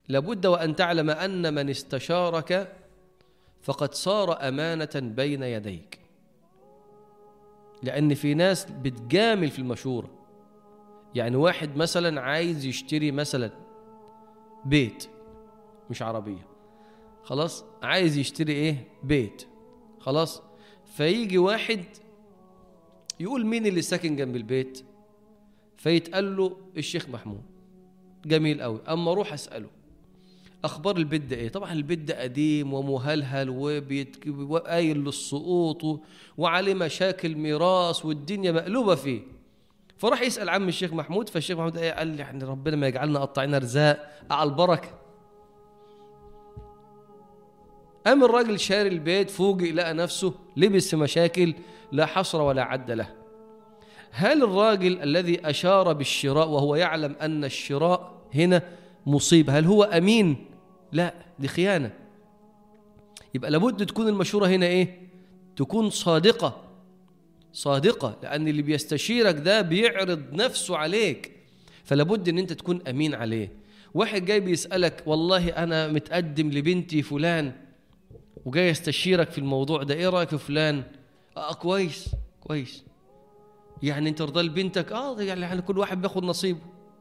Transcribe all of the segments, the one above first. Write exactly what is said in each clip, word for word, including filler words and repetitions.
لابد وأن تعلم أن من استشارك فقد صار أمانة بين يديك، لأن في ناس بتجامل في المشورة. يعني واحد مثلا عايز يشتري مثلا بيت، مش عربية، خلاص، عايز يشتري ايه؟ بيت، خلاص. فيجي واحد يقول مين اللي ساكن جنب البيت؟ فيتقال له الشيخ محمود. جميل قوي. اما اروح اساله اخبار البيت ده ايه؟ طبعا البيت ده قديم ومهلهل وقايل للسقوط وعليه مشاكل ميراث والدنيا مقلوبه فيه. فراح يسال عم الشيخ محمود، فالشيخ محمود ايه؟ قال لي يعني ربنا ما يجعلنا قطعنا رزاق على البركه. قام الراجل شاري البيت، فوجئ لقى نفسه لبس في مشاكل لا حصر ولا عد له. هل الراجل الذي أشار بالشراء وهو يعلم أن الشراء هنا مصيبة، هل هو أمين؟ لا، دي خيانة. يبقى لابد تكون المشورة هنا إيه؟ تكون صادقة صادقة، لأن اللي بيستشيرك ده بيعرض نفسه عليك، فلابد أن أنت تكون أمين عليه. واحد جاي بيسألك والله أنا متقدم لبنتي فلان وجاي يستشيرك في الموضوع ده، إيه رأيك في فلان؟ آه كويس كويس. يعني أنت رضا لبنتك؟ آه يعني كل واحد بياخد نصيبه.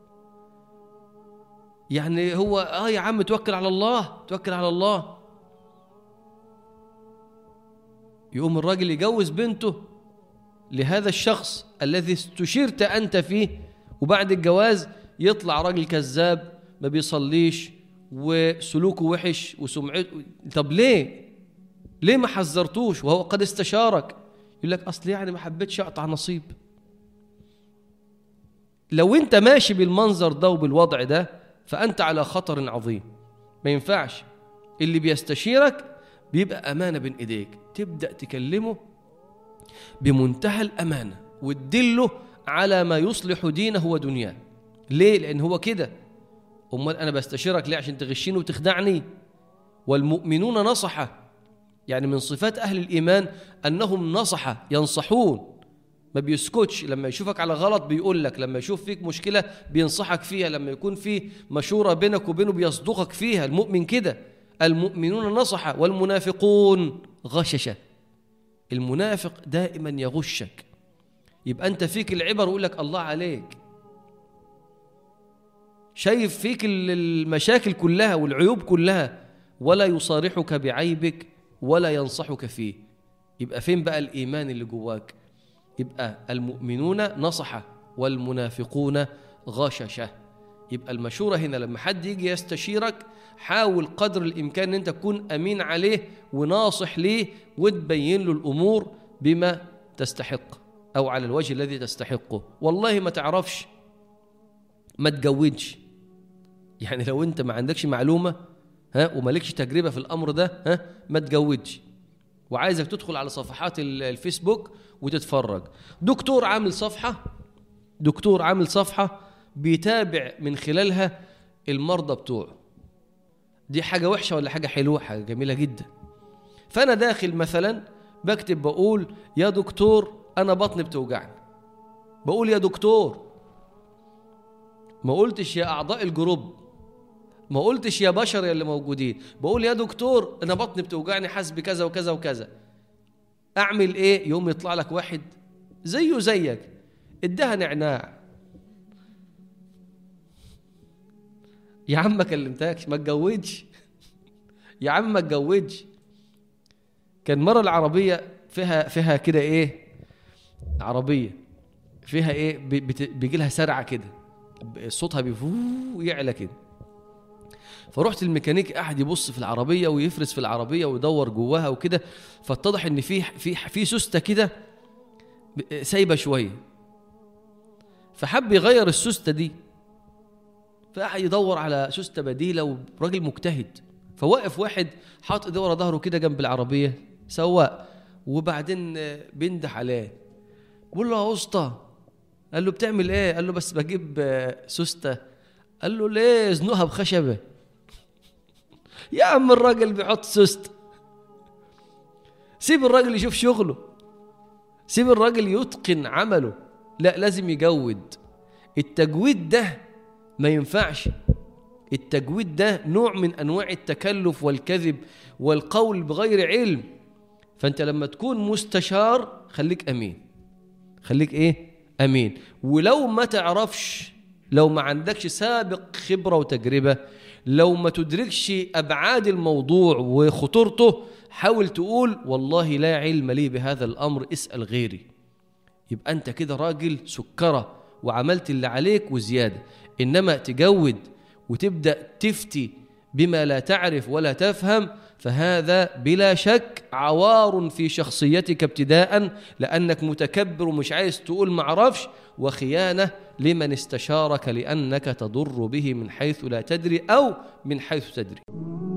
يعني هو آه يا عم توكل على الله توكل على الله. يقوم الراجل يجوز بنته لهذا الشخص الذي استشرت أنت فيه، وبعد الجواز يطلع راجل كذاب ما بيصليش وسلوكه وحش وسمعته. طب ليه؟ ليه ما حذرتوش وهو قد استشارك؟ يقول لك أصل يعني ما حبيتش أقطع نصيب. لو أنت ماشي بالمنظر ده وبالوضع ده فأنت على خطر عظيم. ما ينفعش. اللي بيستشيرك بيبقى أمانة بين إيديك، تبدأ تكلمه بمنتهى الأمانة وتدله على ما يصلح دينه ودنياه. ليه؟ لأن هو كده. أمال أنا بستشيرك ليه؟ عشان تغشيني وتخدعني؟ والمؤمنون نصحة، يعني من صفات أهل الإيمان أنهم نصحة، ينصحون، ما بيسكتش. لما يشوفك على غلط بيقول لك، لما يشوف فيك مشكلة بينصحك فيها، لما يكون في مشورة بينك وبينه بيصدقك فيها. المؤمن كده. المؤمنون نصحة والمنافقون غششة. المنافق دائما يغشك، يبقى أنت فيك العبر ويقول لك الله عليك، شايف فيك المشاكل كلها والعيوب كلها، ولا يصارحك بعيبك ولا ينصحك فيه. يبقى فين بقى الإيمان اللي جواك؟ يبقى المؤمنون نصحة والمنافقون غششة. يبقى المشورة هنا لما حد يجي يستشيرك حاول قدر الإمكان أن أنت تكون أمين عليه وناصح ليه، وتبين له الأمور بما تستحق أو على الوجه الذي تستحقه. والله ما تعرفش ما تجودش. يعني لو أنت ما عندكش معلومة ها ومالكش تجربة في الأمر ده ها ما تجودش. وعايزك تدخل على صفحات الفيسبوك وتتفرج. دكتور عامل صفحة دكتور عامل صفحة بيتابع من خلالها المرضى بتوعه. دي حاجة وحشة ولا حاجة حلوة؟ حاجة جميلة جدا. فأنا داخل مثلا بكتب بقول يا دكتور أنا بطني بتوجعني، بقول يا دكتور، ما قلتش يا أعضاء الجروب، ما قلتش يا بشر اللي موجودين، بقول يا دكتور أنا بطني بتوجعني حسب كذا وكذا وكذا، أعمل إيه؟ يوم يطلع لك واحد زيه زيك ادها نعناع. يا عم ما كلمتكش، ما تجودش يا عم ما تجودش. كان مرة العربية فيها فيها كده ايه، عربية فيها ايه بيجي لها سرعة كده، صوتها بيفو يعلى كده. فرحت الميكانيك قاعد يبص في العربية ويفرز في العربية ويدور جواها وكده، فاتضح ان في في في سوستة كده سايبة شوية، فحب يغير السوستة دي، فقعد يدور على سوستة بديلة، وراجل مجتهد. فوقف واحد حاط ايده ورا ظهره كده جنب العربية سواق، وبعدين بينده عليه بيقول له يا اسطى. قال له بتعمل ايه؟ قال له بس بجيب سوستة. قال له ليه؟ زنوها بخشبة. يا عم الراجل بيحط سوستة، سيب الراجل يشوف شغله، سيب الراجل يتقن عمله. لا، لازم يجود. التجويد ده ما ينفعش. التجويد ده نوع من أنواع التكلف والكذب والقول بغير علم. فأنت لما تكون مستشار خليك أمين، خليك إيه؟ أمين. ولو ما تعرفش، لو ما عندكش سابق خبرة وتجربة، لو ما تدركش أبعاد الموضوع وخطورته، حاول تقول والله لا علم لي بهذا الأمر، اسأل غيري. يبقى أنت كده راجل سكرة وعملت اللي عليك وزيادة. إنما تجود وتبدأ تفتي بما لا تعرف ولا تفهم، فهذا بلا شك عوار في شخصيتك ابتداء، لأنك متكبر ومش عايز تقول معرفش، وخيانة لمن استشارك لأنك تضر به من حيث لا تدري أو من حيث تدري.